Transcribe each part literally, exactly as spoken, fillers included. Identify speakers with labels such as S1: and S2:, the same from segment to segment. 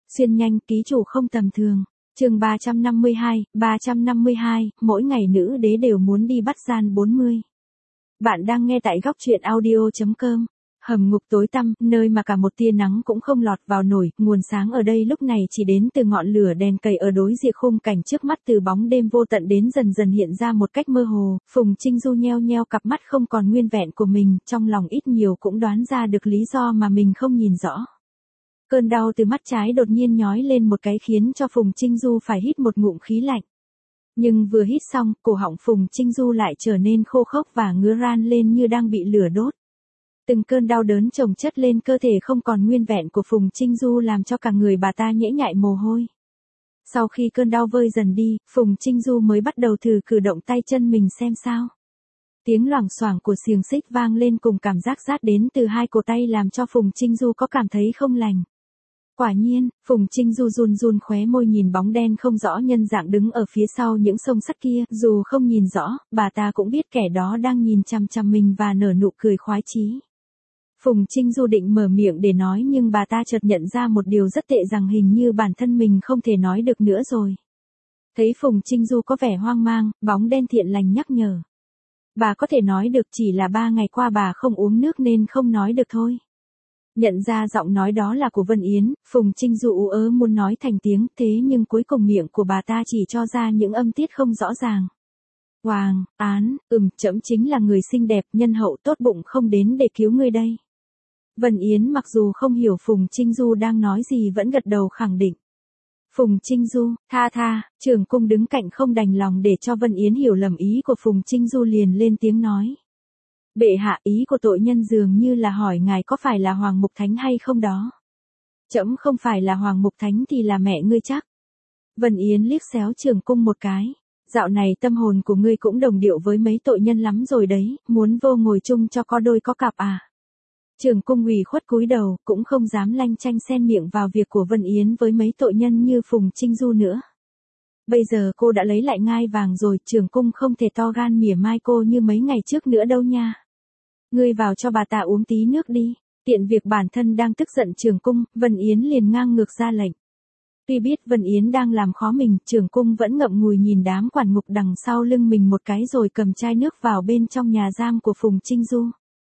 S1: Xuyên nhanh, ký chủ không tầm thường. Chương ba trăm năm mươi hai, ba trăm năm mươi hai, mỗi ngày nữ đế đều muốn đi bắt gian bốn mươi. Bạn đang nghe tại góc truyện audio chấm com. Hầm ngục tối tăm, nơi mà cả một tia nắng cũng không lọt vào nổi, nguồn sáng ở đây lúc này chỉ đến từ ngọn lửa đèn cầy ở đối diện khung cảnh trước mắt, từ bóng đêm vô tận đến dần dần hiện ra một cách mơ hồ. Phùng Trinh Du nheo nheo cặp mắt không còn nguyên vẹn của mình, trong lòng ít nhiều cũng đoán ra được lý do mà mình không nhìn rõ. Cơn đau từ mắt trái đột nhiên nhói lên một cái khiến cho Phùng Trinh Du phải hít một ngụm khí lạnh. Nhưng vừa hít xong, cổ họng Phùng Trinh Du lại trở nên khô khốc và ngứa ran lên như đang bị lửa đốt. Từng cơn đau đớn chồng chất lên cơ thể không còn nguyên vẹn của Phùng Trinh Du làm cho cả người bà ta nhễ nhại mồ hôi. Sau khi cơn đau vơi dần đi, Phùng Trinh Du mới bắt đầu thử cử động tay chân mình xem sao. Tiếng loảng xoảng của xiềng xích vang lên cùng cảm giác rát đến từ hai cổ tay làm cho Phùng Trinh Du có cảm thấy không lành. Quả nhiên, Phùng Trinh Du run run khóe môi nhìn bóng đen không rõ nhân dạng đứng ở phía sau những xông sắt kia, dù không nhìn rõ, bà ta cũng biết kẻ đó đang nhìn chằm chằm mình và nở nụ cười khoái chí. Phùng Trinh Du định mở miệng để nói nhưng bà ta chợt nhận ra một điều rất tệ rằng hình như bản thân mình không thể nói được nữa rồi. Thấy Phùng Trinh Du có vẻ hoang mang, bóng đen thiện lành nhắc nhở. Bà có thể nói được, chỉ là ba ngày qua bà không uống nước nên không nói được thôi. Nhận ra giọng nói đó là của Vân Yến, Phùng Trinh Du ú ớ muốn nói thành tiếng, thế nhưng cuối cùng miệng của bà ta chỉ cho ra những âm tiết không rõ ràng. Hoàng, án, ừm, trẫm chính là người xinh đẹp, nhân hậu, tốt bụng không đến để cứu ngươi đây. Vân Yến mặc dù không hiểu Phùng Trinh Du đang nói gì vẫn gật đầu khẳng định. Phùng Trinh Du, tha tha, trưởng cung đứng cạnh không đành lòng để cho Vân Yến hiểu lầm ý của Phùng Trinh Du liền lên tiếng nói. Bệ hạ, ý của tội nhân dường như là hỏi ngài có phải là Hoàng Mục Thánh hay không đó. Trẫm không phải là Hoàng Mục Thánh thì là mẹ ngươi chắc. Vân Yến liếc xéo trưởng cung một cái. Dạo này tâm hồn của ngươi cũng đồng điệu với mấy tội nhân lắm rồi đấy, muốn vô ngồi chung cho có đôi có cặp à. Trưởng cung ủy khuất cúi đầu, cũng không dám lanh chanh xen miệng vào việc của Vân Yến với mấy tội nhân như Phùng Trinh Du nữa. Bây giờ cô đã lấy lại ngai vàng rồi, trưởng cung không thể to gan mỉa mai cô như mấy ngày trước nữa đâu nha. Ngươi vào cho bà ta uống tí nước đi. Tiện việc bản thân đang tức giận trưởng cung, Vân Yến liền ngang ngược ra lệnh. Tuy biết Vân Yến đang làm khó mình, trưởng cung vẫn ngậm ngùi nhìn đám quản ngục đằng sau lưng mình một cái rồi cầm chai nước vào bên trong nhà giam của Phùng Trinh Du.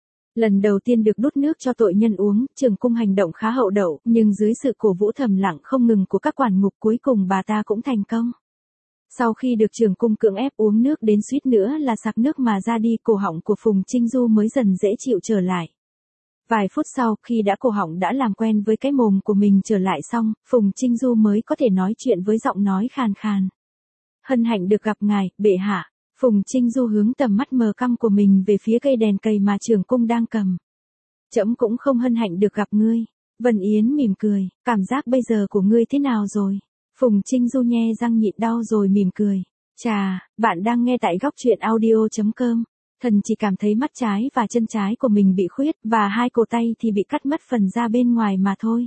S1: Lần đầu tiên được đút nước cho tội nhân uống, trưởng cung hành động khá hậu đậu, nhưng dưới sự cổ vũ thầm lặng không ngừng của các quản ngục cuối cùng bà ta cũng thành công. Sau khi được trưởng cung cưỡng ép uống nước đến suýt nữa là sặc nước mà ra đi, cổ họng của Phùng Trinh Du mới dần dễ chịu trở lại. Vài phút sau, khi đã cổ họng đã làm quen với cái mồm của mình trở lại xong, Phùng Trinh Du mới có thể nói chuyện với giọng nói khàn khàn. Hân hạnh được gặp ngài, bệ hạ. Phùng Trinh Du hướng tầm mắt mờ căm của mình về phía cây đèn cầy mà trưởng cung đang cầm. Trẫm cũng không hân hạnh được gặp ngươi. Vân Yến mỉm cười, cảm giác bây giờ của ngươi thế nào rồi? Phùng Trinh Du nhe răng nhịn đau rồi mỉm cười. Chà, bạn đang nghe tại góc truyện audio chấm com. Thần chỉ cảm thấy mắt trái và chân trái của mình bị khuyết và hai cổ tay thì bị cắt mất phần da bên ngoài mà thôi.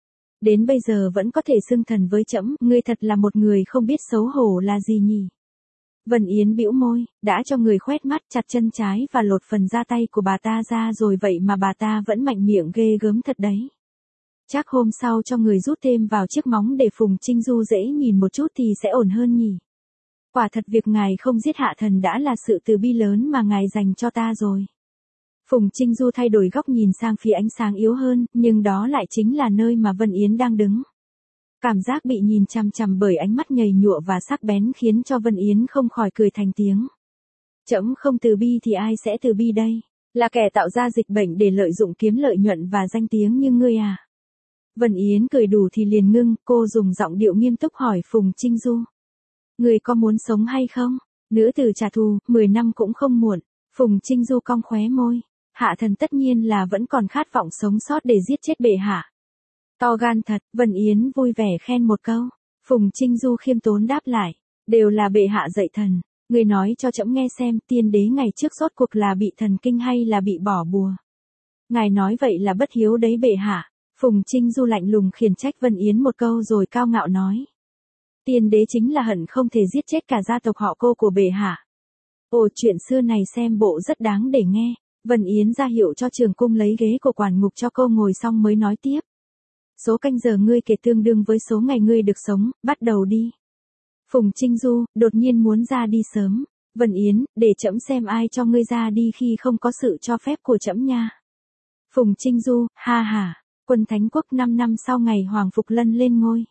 S1: Đến bây giờ vẫn có thể xưng thần với trẫm, ngươi thật là một người không biết xấu hổ là gì nhỉ? Vân Yến bĩu môi, đã cho người khoét mắt chặt chân trái và lột phần da tay của bà ta ra rồi vậy mà bà ta vẫn mạnh miệng ghê gớm thật đấy. Chắc hôm sau cho người rút thêm vào chiếc móng để Phùng Trinh Du dễ nhìn một chút thì sẽ ổn hơn nhỉ. Quả thật việc ngài không giết hạ thần đã là sự từ bi lớn mà ngài dành cho ta rồi. Phùng Trinh Du thay đổi góc nhìn sang phía ánh sáng yếu hơn, nhưng đó lại chính là nơi mà Vân Yến đang đứng. Cảm giác bị nhìn chằm chằm bởi ánh mắt nhầy nhụa và sắc bén khiến cho Vân Yến không khỏi cười thành tiếng. Trẫm không từ bi thì ai sẽ từ bi đây? Là kẻ tạo ra dịch bệnh để lợi dụng kiếm lợi nhuận và danh tiếng như ngươi à? Vân Yến cười đủ thì liền ngưng, cô dùng giọng điệu nghiêm túc hỏi Phùng Trinh Du. Ngươi có muốn sống hay không? Nữ tử trả thù, mười năm cũng không muộn. Phùng Trinh Du cong khóe môi. Hạ thần tất nhiên là vẫn còn khát vọng sống sót để giết chết bệ hạ. To gan thật, Vân Yến vui vẻ khen một câu. Phùng Trinh Du khiêm tốn đáp lại. Đều là bệ hạ dạy thần. Ngươi nói cho trẫm nghe xem tiên đế ngày trước rốt cuộc là bị thần kinh hay là bị bỏ bùa. Ngài nói vậy là bất hiếu đấy bệ hạ. Phùng Trinh Du lạnh lùng khiển trách Vân Yến một câu rồi cao ngạo nói. Tiên đế chính là hận không thể giết chết cả gia tộc họ cô của bệ hạ. Ồ, chuyện xưa này xem bộ rất đáng để nghe. Vân Yến ra hiệu cho trưởng cung lấy ghế của quản ngục cho cô ngồi xong mới nói tiếp. Số canh giờ ngươi kể tương đương với số ngày ngươi được sống, bắt đầu đi. Phùng Trinh Du, đột nhiên muốn ra đi sớm. Vân Yến, để trẫm xem ai cho ngươi ra đi khi không có sự cho phép của trẫm nha. Phùng Trinh Du, ha ha, quân Thánh Quốc năm năm sau ngày Hoàng Phục Lân lên ngôi.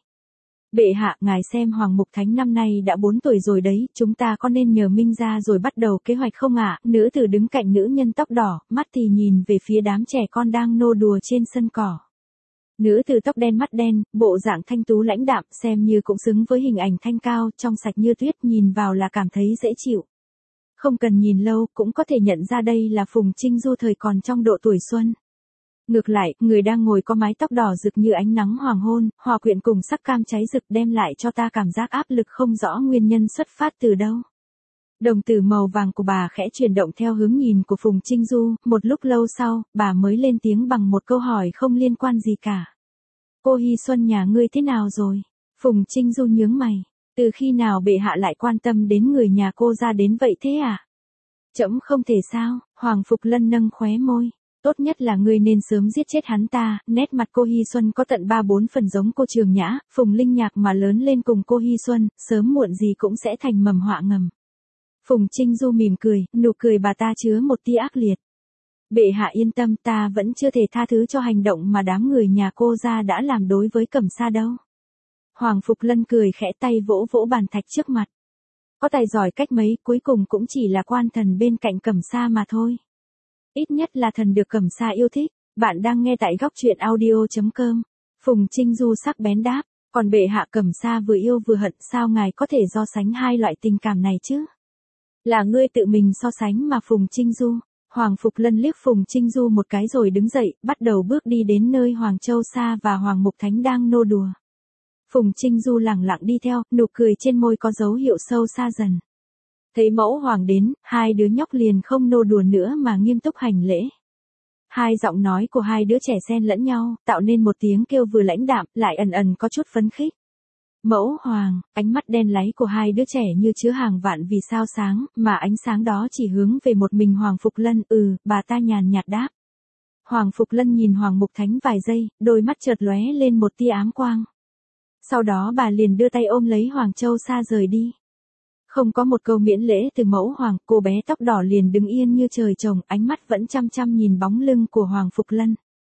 S1: Bệ hạ, ngài xem Hoàng Mục Thánh năm nay đã bốn tuổi rồi đấy, chúng ta có nên nhờ Minh ra rồi bắt đầu kế hoạch không ạ? À? Nữ tử đứng cạnh nữ nhân tóc đỏ, mắt thì nhìn về phía đám trẻ con đang nô đùa trên sân cỏ. Nữ tử tóc đen mắt đen, bộ dạng thanh tú lãnh đạm, xem như cũng xứng với hình ảnh thanh cao, trong sạch như tuyết, nhìn vào là cảm thấy dễ chịu. Không cần nhìn lâu, cũng có thể nhận ra đây là Phùng Trinh Du thời còn trong độ tuổi xuân. Ngược lại, người đang ngồi có mái tóc đỏ rực như ánh nắng hoàng hôn, hòa quyện cùng sắc cam cháy rực đem lại cho ta cảm giác áp lực không rõ nguyên nhân xuất phát từ đâu. Đồng tử màu vàng của bà khẽ chuyển động theo hướng nhìn của Phùng Trinh Du, một lúc lâu sau, bà mới lên tiếng bằng một câu hỏi không liên quan gì cả. Cô Hy Xuân nhà ngươi thế nào rồi? Phùng Trinh Du nhướng mày. Từ khi nào bệ hạ lại quan tâm đến người nhà cô ra đến vậy thế à? Trẫm không thể sao, Hoàng Phục Lân nâng khóe môi. Tốt nhất là ngươi nên sớm giết chết hắn ta, nét mặt cô Hy Xuân có tận ba bốn phần giống cô Trường Nhã, Phùng Linh Nhạc mà lớn lên cùng cô Hy Xuân, sớm muộn gì cũng sẽ thành mầm họa ngầm. Phùng Trinh Du mỉm cười, nụ cười bà ta chứa một tia ác liệt. Bệ hạ yên tâm, ta vẫn chưa thể tha thứ cho hành động mà đám người nhà cô ra đã làm đối với Cẩm Sa đâu. Hoàng Phục Lân cười khẽ, tay vỗ vỗ bàn thạch trước mặt. Có tài giỏi cách mấy, cuối cùng cũng chỉ là quan thần bên cạnh Cẩm Sa mà thôi. Ít nhất là thần được Cẩm Sa yêu thích. Bạn đang nghe tại góc truyện audio chấm com. Phùng Trinh Du sắc bén đáp, còn bệ hạ Cẩm Sa vừa yêu vừa hận, sao ngài có thể so sánh hai loại tình cảm này chứ? Là ngươi tự mình so sánh mà Phùng Trinh Du. Hoàng Phục Lân liếc Phùng Trinh Du một cái rồi đứng dậy, bắt đầu bước đi đến nơi Hoàng Châu Sa và Hoàng Mục Thánh đang nô đùa. Phùng Trinh Du lẳng lặng đi theo, nụ cười trên môi có dấu hiệu sâu xa dần. Thấy mẫu hoàng đến, hai đứa nhóc liền không nô đùa nữa mà nghiêm túc hành lễ. Hai giọng nói của hai đứa trẻ xen lẫn nhau, tạo nên một tiếng kêu vừa lãnh đạm, lại ẩn ẩn có chút phấn khích. Mẫu hoàng, ánh mắt đen láy của hai đứa trẻ như chứa hàng vạn vì sao sáng, mà ánh sáng đó chỉ hướng về một mình Hoàng Phục Lân, ừ, bà ta nhàn nhạt đáp. Hoàng Phục Lân nhìn Hoàng Mục Thánh vài giây, đôi mắt chợt lóe lên một tia ám quang. Sau đó bà liền đưa tay ôm lấy Hoàng Châu Sa rời đi. Không có một câu miễn lễ từ mẫu hoàng, cô bé tóc đỏ liền đứng yên như trời trồng, ánh mắt vẫn chăm chăm nhìn bóng lưng của Hoàng Phục Lân.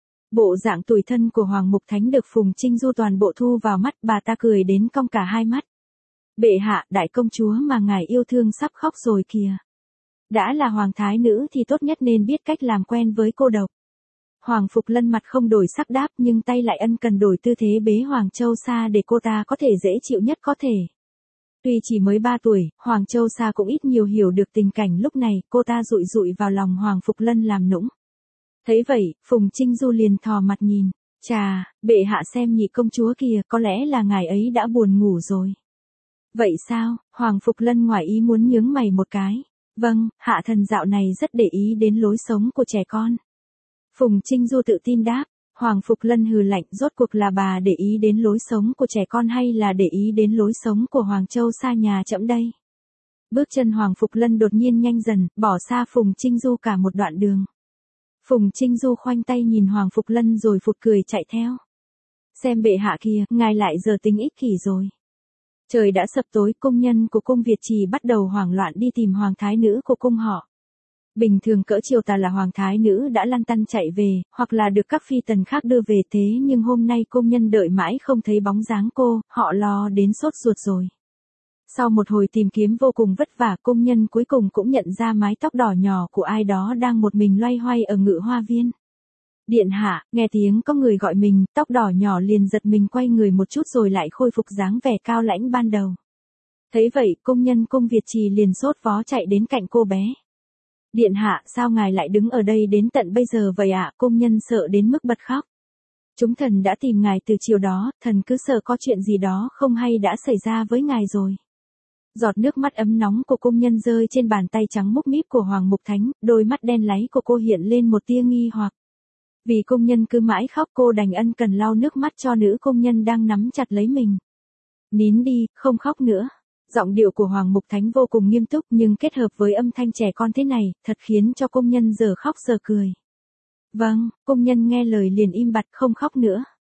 S1: Bộ dạng tủi thân của Hoàng Mục Thánh được Phùng Trinh Du toàn bộ thu vào mắt, bà ta cười đến cong cả hai mắt. Bệ hạ, đại công chúa mà ngài yêu thương sắp khóc rồi kìa. Đã là hoàng thái nữ thì tốt nhất nên biết cách làm quen với cô độc. Hoàng Phục Lân mặt không đổi sắc đáp, nhưng tay lại ân cần đổi tư thế bế Hoàng Châu Sa để cô ta có thể dễ chịu nhất có thể. Tuy chỉ mới ba tuổi, Hoàng Châu Sa cũng ít nhiều hiểu được tình cảnh lúc này, cô ta dụi dụi vào lòng Hoàng Phục Lân làm nũng. Thấy vậy, Phùng Trinh Du liền thò mặt nhìn. Chà, bệ hạ xem nhị công chúa kìa, có lẽ là ngài ấy đã buồn ngủ rồi. Vậy sao? Hoàng Phục Lân ngoài ý muốn nhướng mày một cái. Vâng, hạ thần dạo này rất để ý đến lối sống của trẻ con. Phùng Trinh Du tự tin đáp. Hoàng Phục Lân hừ lạnh, rốt cuộc là bà để ý đến lối sống của trẻ con hay là để ý đến lối sống của Hoàng Châu Sa nhà trẫm đây? Bước chân Hoàng Phục Lân đột nhiên nhanh dần, bỏ xa Phùng Trinh Du cả một đoạn đường. Phùng Trinh Du khoanh tay nhìn Hoàng Phục Lân rồi phụt cười chạy theo. Xem bệ hạ kìa, ngài lại giờ tính ích kỷ rồi. Trời đã sập tối, công nhân của cung Việt Trì bắt đầu hoảng loạn đi tìm hoàng thái nữ của cung họ. Bình thường cỡ chiều tà là hoàng thái nữ đã lăn tăn chạy về, hoặc là được các phi tần khác đưa về, thế nhưng hôm nay công nhân đợi mãi không thấy bóng dáng cô, họ lo đến sốt ruột rồi. Sau một hồi tìm kiếm vô cùng vất vả, công nhân cuối cùng cũng nhận ra mái tóc đỏ nhỏ của ai đó đang một mình loay hoay ở ngự hoa viên. Điện hạ, nghe tiếng có người gọi mình, tóc đỏ nhỏ liền giật mình quay người một chút rồi lại khôi phục dáng vẻ cao lãnh ban đầu. Thấy vậy, công nhân cung Việt Trì liền sốt vó chạy đến cạnh cô bé. Điện hạ, sao ngài lại đứng ở đây đến tận bây giờ vậy ạ? Công nhân sợ đến mức bật khóc. Chúng thần đã tìm ngài từ chiều đó, thần cứ sợ có chuyện gì đó không hay đã xảy ra với ngài rồi. Giọt nước mắt ấm nóng của công nhân rơi trên bàn tay trắng múc míp của Hoàng Mục Thánh, đôi mắt đen láy của cô hiện lên một tia nghi hoặc. Vì công nhân cứ mãi khóc, cô đành ân cần lau nước mắt cho nữ công nhân đang nắm chặt lấy mình. Nín đi, không khóc nữa. Giọng điệu của Hoàng Mục Thánh vô cùng nghiêm túc, nhưng kết hợp với âm thanh trẻ con thế này, thật khiến cho công nhân giờ khóc giờ cười. Vâng, công nhân nghe lời liền im bặt không khóc nữa.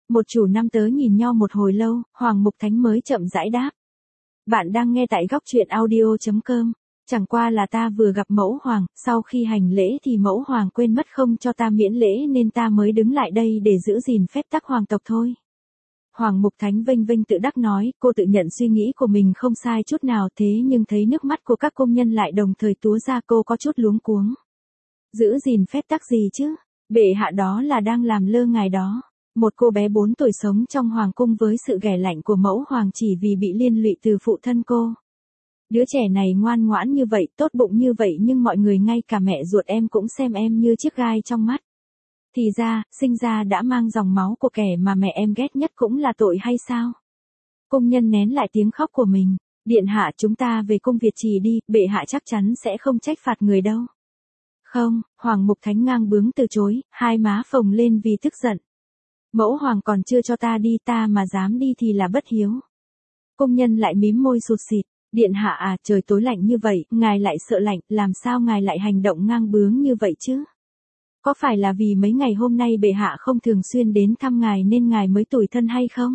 S1: Một chủ năm tớ nhìn nhau một hồi lâu, Hoàng Mục Thánh mới chậm rãi đáp. Bạn đang nghe tại góc truyện audio.com. Chẳng qua là ta vừa gặp mẫu hoàng, sau khi hành lễ thì mẫu hoàng quên mất không cho ta miễn lễ nên ta mới đứng lại đây để giữ gìn phép tắc hoàng tộc thôi. Hoàng Mục Thánh vênh vênh tự đắc nói, cô tự nhận suy nghĩ của mình không sai chút nào thế nhưng thấy nước mắt của các công nhân lại đồng thời túa ra cô có chút luống cuống. Giữ gìn phép tắc gì chứ? Bệ hạ đó là đang làm lơ ngài đó. Một cô bé bốn tuổi sống trong hoàng cung với sự ghẻ lạnh của mẫu hoàng chỉ vì bị liên lụy từ phụ thân cô. Đứa trẻ này ngoan ngoãn như vậy, tốt bụng như vậy nhưng mọi người ngay cả mẹ ruột em cũng xem em như chiếc gai trong mắt. Thì ra, sinh ra đã mang dòng máu của kẻ mà mẹ em ghét nhất cũng là tội hay sao? Công nhân nén lại tiếng khóc của mình. Điện hạ chúng ta về cung Việt Trì đi, bệ hạ chắc chắn sẽ không trách phạt người đâu. Không, Hoàng Mục Thánh ngang bướng từ chối, hai má phồng lên vì tức giận. Mẫu hoàng còn chưa cho ta đi ta mà dám đi thì là bất hiếu. Công nhân lại mím môi sụt sịt. Điện hạ à, trời tối lạnh như vậy, ngài lại sợ lạnh, làm sao ngài lại hành động ngang bướng như vậy chứ? Có phải là vì mấy ngày hôm nay bệ hạ không thường xuyên đến thăm ngài nên ngài mới tủi thân hay không?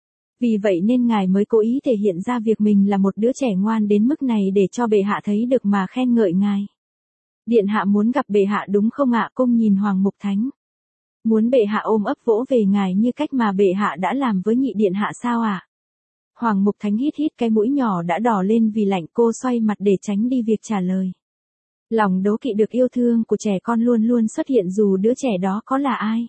S1: Vì vậy nên ngài mới cố ý thể hiện ra việc mình là một đứa trẻ ngoan đến mức này để cho bệ hạ thấy được mà khen ngợi ngài. Điện hạ muốn gặp bệ hạ đúng không ạ? Cung nhìn Hoàng Mục Thánh. Muốn bệ hạ ôm ấp vỗ về ngài như cách mà bệ hạ đã làm với nhị điện hạ sao ạ? À? Hoàng Mục Thánh hít hít cái mũi nhỏ đã đỏ lên vì lạnh, cô xoay mặt để tránh đi việc trả lời. Lòng đố kỵ được yêu thương của trẻ con luôn luôn xuất hiện dù đứa trẻ đó có là ai.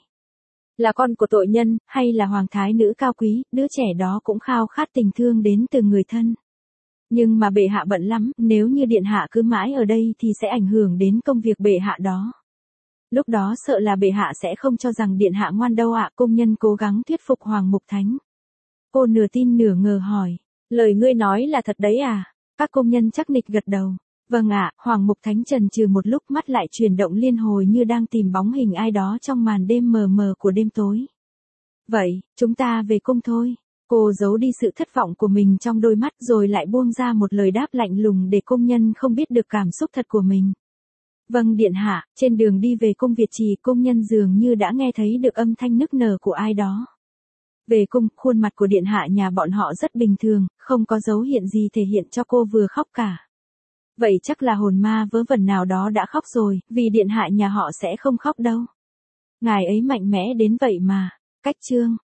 S1: Là con của tội nhân, hay là hoàng thái nữ cao quý, đứa trẻ đó cũng khao khát tình thương đến từ người thân. Nhưng mà bệ hạ bận lắm, nếu như điện hạ cứ mãi ở đây thì sẽ ảnh hưởng đến công việc bệ hạ đó. Lúc đó sợ là bệ hạ sẽ không cho rằng điện hạ ngoan đâu ạ. Công nhân cố gắng thuyết phục Hoàng Mục Thánh. Cô nửa tin nửa ngờ hỏi, lời ngươi nói là thật đấy à? Các công nhân chắc nịch gật đầu. Vâng ạ, Hoàng Mục Thánh chần chừ một lúc mắt lại chuyển động liên hồi như đang tìm bóng hình ai đó trong màn đêm mờ mờ của đêm tối. Vậy, chúng ta về cung thôi. Cô giấu đi sự thất vọng của mình trong đôi mắt rồi lại buông ra một lời đáp lạnh lùng để công nhân không biết được cảm xúc thật của mình. Vâng điện hạ, trên đường đi về cung Việt Trì công nhân dường như đã nghe thấy được âm thanh nức nở của ai đó. Về cung, khuôn mặt của điện hạ nhà bọn họ rất bình thường, không có dấu hiện gì thể hiện cho cô vừa khóc cả. Vậy chắc là hồn ma vớ vẩn nào đó đã khóc rồi, vì điện hạ nhà họ sẽ không khóc đâu. Ngài ấy mạnh mẽ đến vậy mà. Cách chương